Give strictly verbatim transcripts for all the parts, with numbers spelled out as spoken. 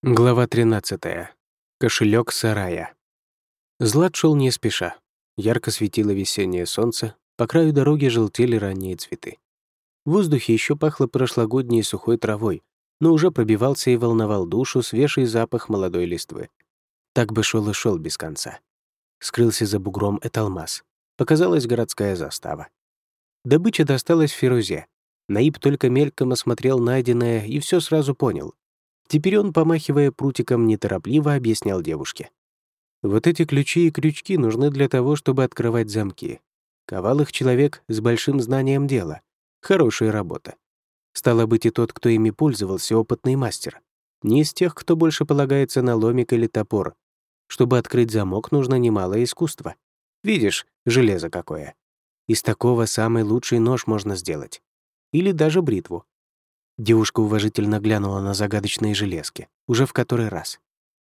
Глава тринадцатая. Кошелек сарая. Злат шел не спеша. Ярко светило весеннее солнце, по краю дороги желтели ранние цветы. В воздухе еще пахло прошлогодней сухой травой, но уже пробивался и волновал душу свежий запах молодой листвы. Так бы шел и шел без конца. Скрылся за бугром Эталмас. Показалась городская застава. Добыча досталась Фирузе. Наиб только мельком осмотрел найденное и все сразу понял. Теперь он, помахивая прутиком, неторопливо объяснял девушке. Вот эти ключи и крючки нужны для того, чтобы открывать замки. Ковал их человек с большим знанием дела. Хорошая работа. Стало быть, и тот, кто ими пользовался, опытный мастер. Не из тех, кто больше полагается на ломик или топор. Чтобы открыть замок, нужно немалое искусство. Видишь, железо какое. Из такого самый лучший нож можно сделать. Или даже бритву. Девушка уважительно глянула на загадочные железки, уже в который раз.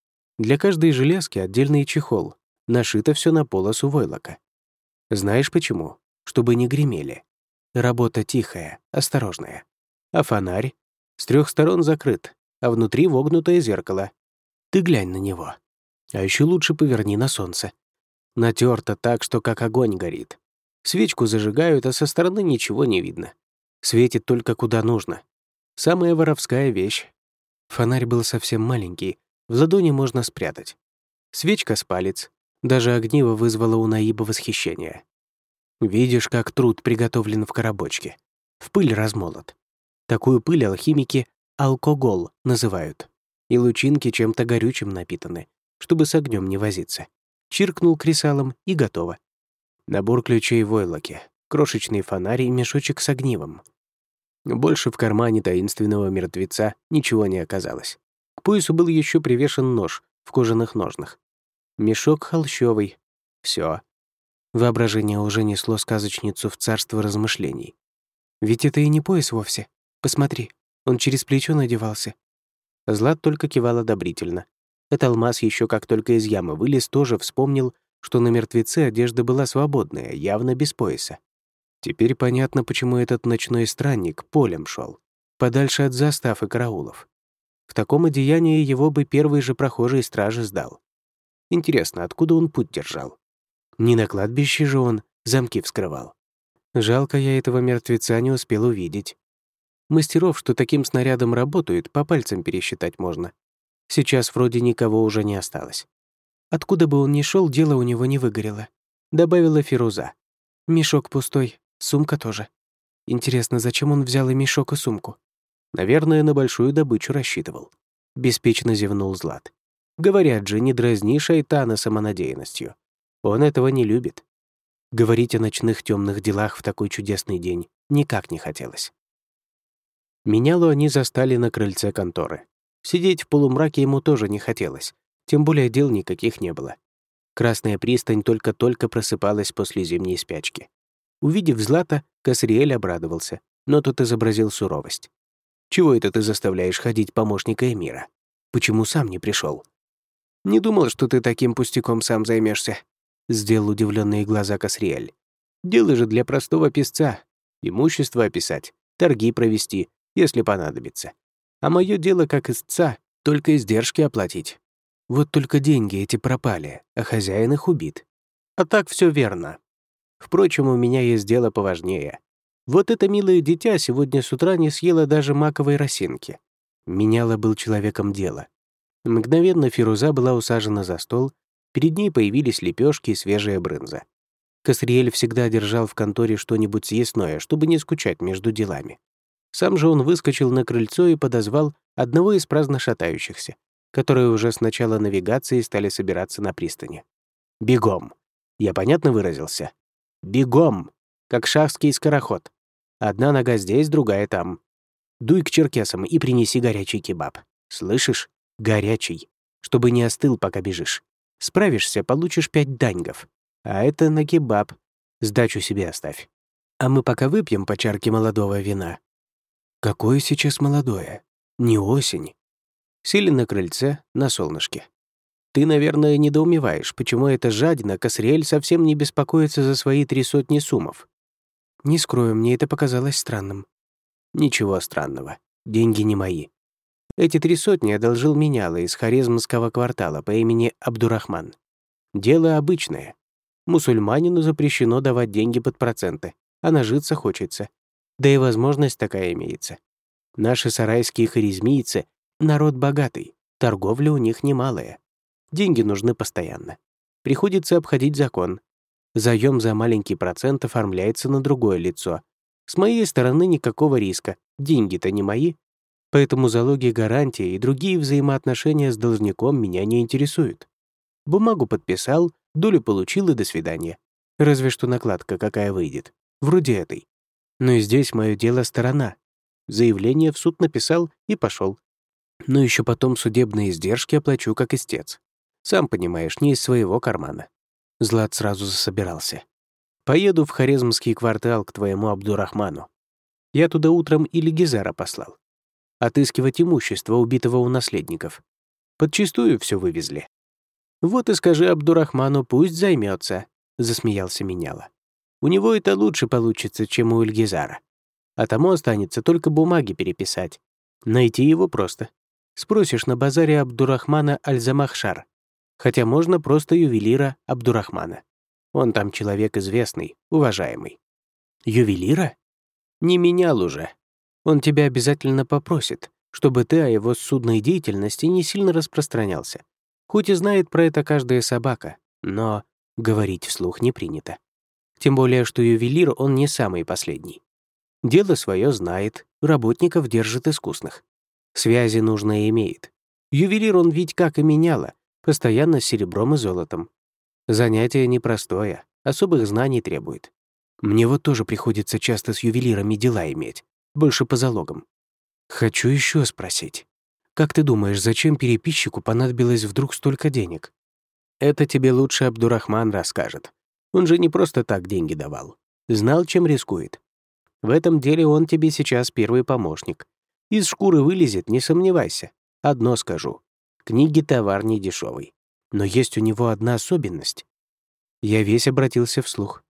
Для каждой железки отдельный чехол, нашито все на полосу войлока. Знаешь почему? Чтобы не гремели. Работа тихая, осторожная. А фонарь? С трех сторон закрыт, а внутри вогнутое зеркало. Ты глянь на него. А еще лучше поверни на солнце. Натерто так, что как огонь горит. Свечку зажигают, а со стороны ничего не видно. Светит только куда нужно. Самая воровская вещь. Фонарь был совсем маленький, в ладони можно спрятать. Свечка с палец. Даже огниво вызвало у Наиба восхищение. Видишь, как труд приготовлен в коробочке. В пыль размолот. Такую пыль алхимики алкоголь называют. И лучинки чем-то горючим напитаны, чтобы с огнем не возиться. Чиркнул кресалом и готово. Набор ключей в войлоке, крошечный фонарь и мешочек с огнивом. Больше в кармане таинственного мертвеца ничего не оказалось. К поясу был еще привешен нож в кожаных ножнах. Мешок холщовый. Все. Воображение уже несло сказочницу в царство размышлений. Ведь это и не пояс вовсе. Посмотри, он через плечо надевался. Злат только кивал одобрительно. Эталмас еще как только из ямы вылез, тоже вспомнил, что на мертвеце одежда была свободная, явно без пояса. Теперь понятно, почему этот ночной странник полем шел, подальше от застав и караулов. В таком одеянии его бы первый же прохожий стражи сдал. Интересно, откуда он путь держал? Не на кладбище же он замки вскрывал. Жалко, я этого мертвеца не успел увидеть. Мастеров, что таким снарядом работают, по пальцам пересчитать можно. Сейчас вроде никого уже не осталось. Откуда бы он ни шел, дело у него не выгорело. Добавила Фируза. Мешок пустой. Сумка тоже. Интересно, зачем он взял и мешок, и сумку? Наверное, на большую добычу рассчитывал. Беспечно зевнул Злат. Говорят же, не дразни шайтана самонадеянностью. Он этого не любит. Говорить о ночных темных делах в такой чудесный день никак не хотелось. Менялу они застали на крыльце конторы. Сидеть в полумраке ему тоже не хотелось, тем более дел никаких не было. Красная пристань только-только просыпалась после зимней спячки. Увидев Злата, Касриэль обрадовался, но тот изобразил суровость. «Чего это ты заставляешь ходить помощника эмира? Почему сам не пришел? «Не думал, что ты таким пустяком сам займешься, сделал удивленные глаза Касриэль. «Дело же для простого писца. Имущество описать, торги провести, если понадобится. А мое дело, как истца, только издержки оплатить. Вот только деньги эти пропали, а хозяин их убит. А так все верно. Впрочем, у меня есть дело поважнее. Вот это милое дитя сегодня с утра не съело даже маковой росинки». Меняла был человеком дела. Мгновенно Фируза была усажена за стол, перед ней появились лепешки и свежая брынза. Касриэль всегда держал в конторе что-нибудь съестное, чтобы не скучать между делами. Сам же он выскочил на крыльцо и подозвал одного из праздно шатающихся, которые уже с начала навигации стали собираться на пристани. «Бегом!» Я понятно выразился? «Бегом!» Как шахский скороход. Одна нога здесь, другая там. Дуй к черкесам и принеси горячий кебаб. Слышишь? Горячий. Чтобы не остыл, пока бежишь. Справишься, получишь пять даньгов. А это на кебаб. Сдачу себе оставь. А мы пока выпьем по чарке молодого вина». Какое сейчас молодое? Не осень. Сели на крыльце, на солнышке. Ты, наверное, недоумеваешь, почему эта жадина Касриэль совсем не беспокоится за свои три сотни сумов. Не скрою, мне это показалось странным. Ничего странного. Деньги не мои. Эти три сотни одолжил меняла из Хорезмского квартала по имени Абдурахман. Дело обычное. Мусульманину запрещено давать деньги под проценты, а нажиться хочется. Да и возможность такая имеется. Наши сарайские хорезмийцы — народ богатый, торговля у них немалая. Деньги нужны постоянно. Приходится обходить закон. Заем за маленький процент оформляется на другое лицо. С моей стороны никакого риска, деньги-то не мои. Поэтому залоги, гарантии и другие взаимоотношения с должником меня не интересуют. Бумагу подписал, долю получил и до свидания. Разве что накладка какая выйдет. Вроде этой. Но и здесь мое дело сторона. Заявление в суд написал и пошел. Но еще потом судебные издержки оплачу как истец. Сам понимаешь, не из своего кармана. Злат сразу засобирался. Поеду в Хорезмский квартал к твоему Абдурахману. Я туда утром или Гизара послал. Отыскивать имущество, убитого у наследников. Подчистую все вывезли. Вот и скажи Абдурахману, пусть займется, засмеялся меняла. У него это лучше получится, чем у Ильгизара. А тому останется только бумаги переписать. Найти его просто. Спросишь на базаре Абдурахмана Аль-Замахшар. Хотя можно просто ювелира Абдурахмана. Он там человек известный, уважаемый. Ювелира? Не менял уже. Он тебя обязательно попросит, чтобы ты о его судной деятельности не сильно распространялся. Хоть и знает про это каждая собака, но говорить вслух не принято. Тем более, что ювелир он не самый последний. Дело свое знает, работников держит искусных. Связи нужные имеет. Ювелир он ведь как и меняла, постоянно с серебром и золотом. Занятие непростое, особых знаний требует. Мне вот тоже приходится часто с ювелирами дела иметь, больше по залогам. Хочу еще спросить. Как ты думаешь, зачем переписчику понадобилось вдруг столько денег? Это тебе лучше Абдурахман расскажет. Он же не просто так деньги давал. Знал, чем рискует. В этом деле он тебе сейчас первый помощник. Из шкуры вылезет, не сомневайся. Одно скажу. Книги — товар не дешевый. Но есть у него одна особенность. Я весь обратился вслух.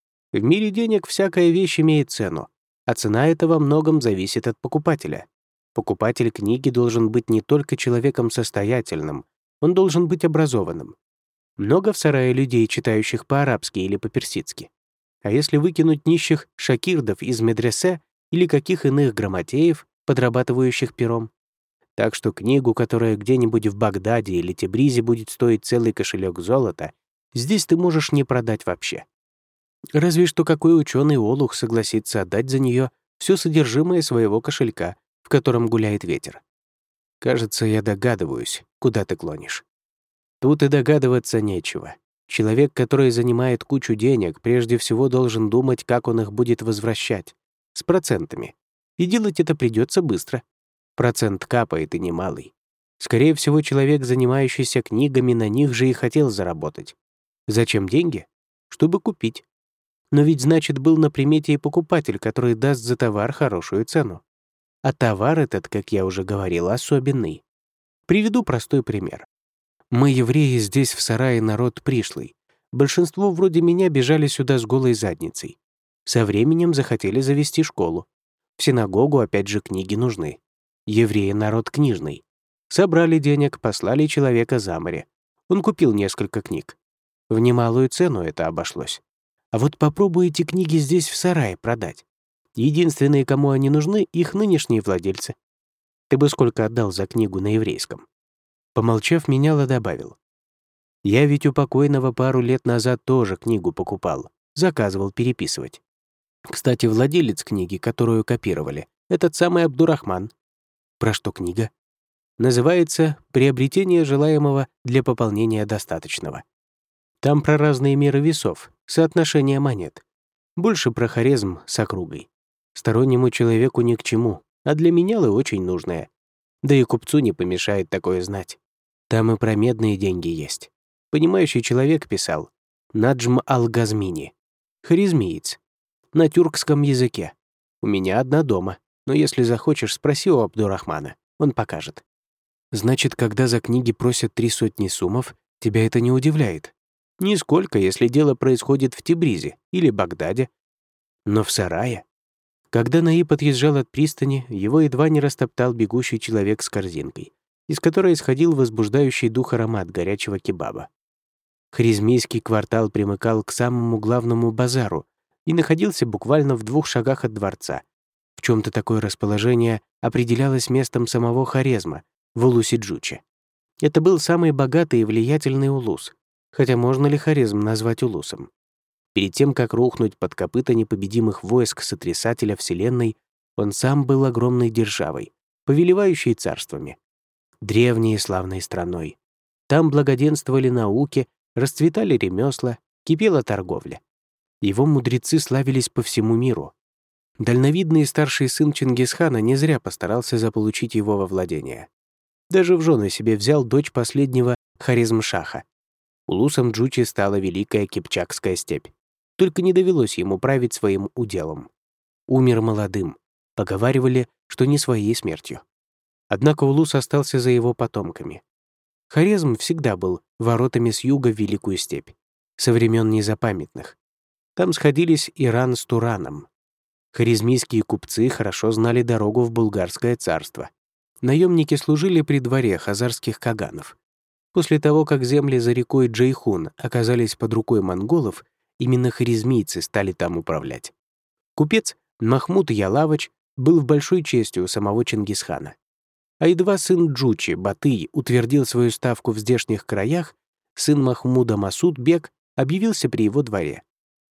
В мире денег всякая вещь имеет цену, а цена эта во многом зависит от покупателя. Покупатель книги должен быть не только человеком состоятельным, он должен быть образованным. Много в сарае людей, читающих по-арабски или по-персидски. А если выкинуть нищих шакирдов из медресе или каких иных грамотеев, подрабатывающих пером? Так что книгу, которая где-нибудь в Багдаде или Тебризе будет стоить целый кошелек золота, здесь ты можешь не продать вообще. Разве что какой ученый олух согласится отдать за нее все содержимое своего кошелька, в котором гуляет ветер. Кажется, я догадываюсь, куда ты клонишь. Тут и догадываться нечего. Человек, который занимает кучу денег, прежде всего должен думать, как он их будет возвращать. С процентами. И делать это придется быстро. Процент капает и немалый. Скорее всего, человек, занимающийся книгами, на них же и хотел заработать. Зачем деньги? Чтобы купить. Но ведь, значит, был на примете и покупатель, который даст за товар хорошую цену. А товар этот, как я уже говорил, особенный. Приведу простой пример. Мы, евреи, здесь в сарае народ пришлый. Большинство вроде меня бежали сюда с голой задницей. Со временем захотели завести школу. В синагогу опять же книги нужны. Евреи — народ книжный. Собрали денег, послали человека за море. Он купил несколько книг. В немалую цену это обошлось. А вот попробуй эти книги здесь в сарае продать. Единственные, кому они нужны, их нынешние владельцы. Ты бы сколько отдал за книгу на еврейском? Помолчав, меняла добавил. Я ведь у покойного пару лет назад тоже книгу покупал. Заказывал переписывать. Кстати, владелец книги, которую копировали, этот самый Абдурахман. Про что книга? Называется «Приобретение желаемого для пополнения достаточного». Там про разные меры весов, соотношение монет. Больше про Хорезм с округой. Стороннему человеку ни к чему, а для менялы очень нужное. Да и купцу не помешает такое знать. Там и про медные деньги есть. Понимающий человек писал «Наджм ал-Газмини», хорезмиец, на тюркском языке. У меня одна дома, но если захочешь, спроси у Абдурахмана, он покажет. Значит, когда за книги просят три сотни сумов, тебя это не удивляет? Нисколько, если дело происходит в Тебризе или Багдаде. Но в сарае? Когда Наиб отъезжал от пристани, его едва не растоптал бегущий человек с корзинкой, из которой исходил возбуждающий дух аромат горячего кебаба. Хорезмийский квартал примыкал к самому главному базару и находился буквально в двух шагах от дворца. В чем-то такое расположение определялось местом самого Хорезма, в Улусе-Джуче. Это был самый богатый и влиятельный улус, хотя можно ли Хорезм назвать улусом? Перед тем, как рухнуть под копыта непобедимых войск сотрясателя Вселенной, он сам был огромной державой, повелевающей царствами. Древней и славной страной. Там благоденствовали науки, расцветали ремесла, кипела торговля. Его мудрецы славились по всему миру. Дальновидный старший сын Чингисхана не зря постарался заполучить его во владение. Даже в жены себе взял дочь последнего Хорезм-шаха. Улусом Джучи стала Великая Кипчакская степь. Только не довелось ему править своим уделом. Умер молодым. Поговаривали, что не своей смертью. Однако Улус остался за его потомками. Хорезм всегда был воротами с юга в Великую степь, со времен незапамятных. Там сходились Иран с Тураном. Хорезмийские купцы хорошо знали дорогу в Булгарское царство. Наемники служили при дворе хазарских каганов. После того, как земли за рекой Джейхун оказались под рукой монголов, именно хорезмийцы стали там управлять. Купец Махмуд Ялавач был в большой чести у самого Чингисхана. А едва сын Джучи, Батый, утвердил свою ставку в здешних краях, сын Махмуда Масуд-бек объявился при его дворе.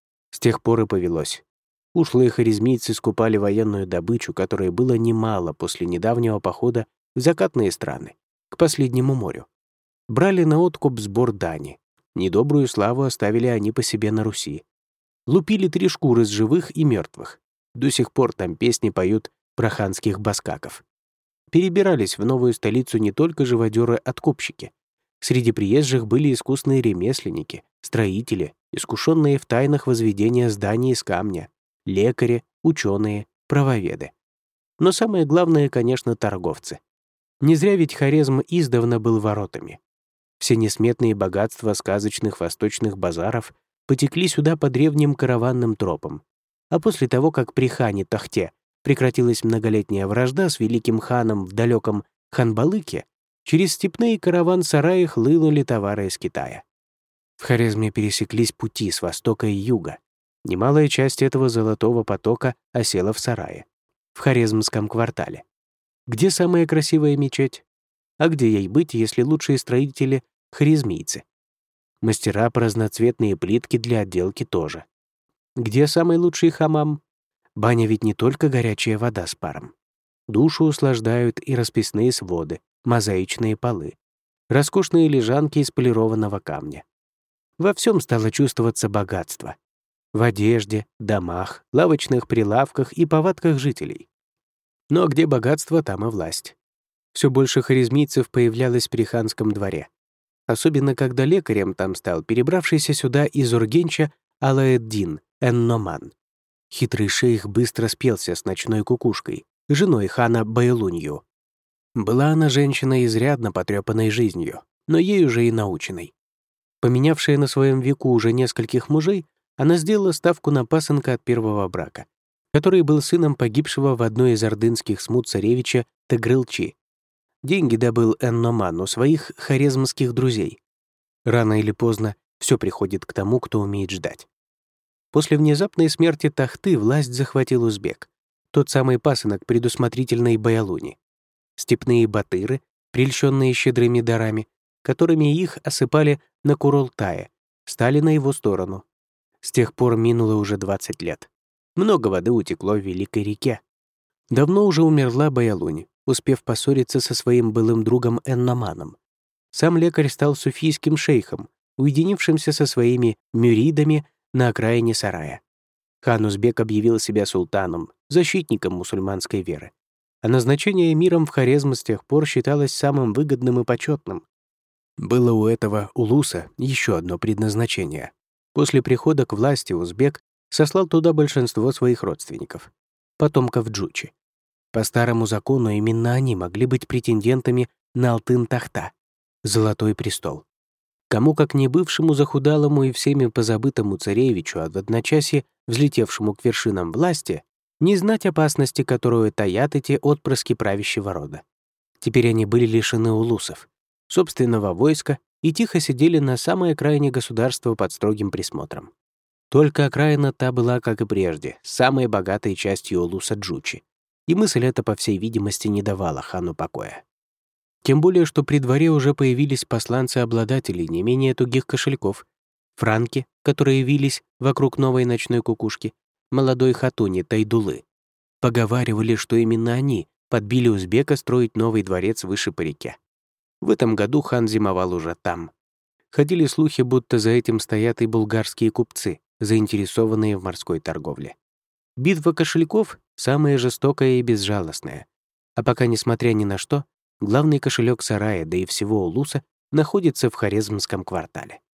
С тех пор и повелось. Ушлые хорезмийцы скупали военную добычу, которой было немало после недавнего похода в закатные страны, к последнему морю. Брали на откуп сбор дани. Недобрую славу оставили они по себе на Руси. Лупили три шкуры с живых и мертвых. До сих пор там песни поют про ханских баскаков. Перебирались в новую столицу не только живодеры-откупщики. Среди приезжих были искусные ремесленники, строители, искушенные в тайнах возведения зданий из камня, лекари, ученые, правоведы. Но самое главное, конечно, торговцы. Не зря ведь Хорезм издавна был воротами. Все несметные богатства сказочных восточных базаров потекли сюда по древним караванным тропам. А после того, как при хане Тахте прекратилась многолетняя вражда с великим ханом в далеком Ханбалыке, через степные караван-сараи хлынули товары из Китая. В Хорезме пересеклись пути с востока и юга. Немалая часть этого золотого потока осела в сарае, в Хорезмском квартале. Где самая красивая мечеть? А где ей быть, если лучшие строители — хорезмийцы? Мастера по разноцветные плитки для отделки тоже. Где самый лучший хамам? Баня ведь не только горячая вода с паром. Душу услаждают и расписные своды, мозаичные полы, роскошные лежанки из полированного камня. Во всем стало чувствоваться богатство. В одежде, домах, лавочных прилавках и повадках жителей. Но где богатство, там и власть. Все больше хорезмийцев появлялось при ханском дворе. Особенно когда лекарем там стал перебравшийся сюда из Ургенча Алаэддин Эн-Номан. Хитрый шейх быстро спелся с ночной кукушкой, женой хана Байлунью. Была она женщина изрядно потрепанной жизнью, но ею же и наученной. Поменявшая на своем веку уже нескольких мужей, она сделала ставку на пасынка от первого брака, который был сыном погибшего в одной из ордынских смут царевича Тегрылчи. Деньги добыл Эн-Номан у своих хорезмских друзей. Рано или поздно все приходит к тому, кто умеет ждать. После внезапной смерти Тахты власть захватил узбек, тот самый пасынок предусмотрительной Баялуни. Степные батыры, прельщенные щедрыми дарами, которыми их осыпали на Курултае, стали на его сторону. С тех пор минуло уже двадцать лет. Много воды утекло в Великой реке. Давно уже умерла Баялунь, успев поссориться со своим былым другом Эн-Номаном. Сам лекарь стал суфийским шейхом, уединившимся со своими мюридами на окраине сарая. Хан Узбек объявил себя султаном, защитником мусульманской веры. А назначение эмиром в Хорезм с тех пор считалось самым выгодным и почетным. Было у этого улуса еще одно предназначение. После прихода к власти узбек сослал туда большинство своих родственников, потомков Джучи. По старому закону именно они могли быть претендентами на Алтын-Тахта, Золотой престол. Кому как не бывшему захудалому и всеми позабытому царевичу, а в одночасье взлетевшему к вершинам власти, Не знать опасности, которую таят эти отпрыски правящего рода. Теперь они были лишены улусов, собственного войска и тихо сидели на самой окраине государства под строгим присмотром. Только окраина та была, как и прежде, самой богатой частью улуса Джучи, и мысль эта, по всей видимости, не давала хану покоя. Тем более, что при дворе уже появились посланцы-обладателей не менее тугих кошельков, франки, которые явились вокруг новой ночной кукушки, молодой хатуни Тайдулы. Поговаривали, что именно они подбили узбека строить новый дворец выше по реке. В этом году хан зимовал уже там. Ходили слухи, будто за этим стоят и булгарские купцы, заинтересованные в морской торговле. Битва кошельков — самая жестокая и безжалостная. А пока, несмотря ни на что, главный кошелек сарая, да и всего улуса, находится в Хорезмском квартале.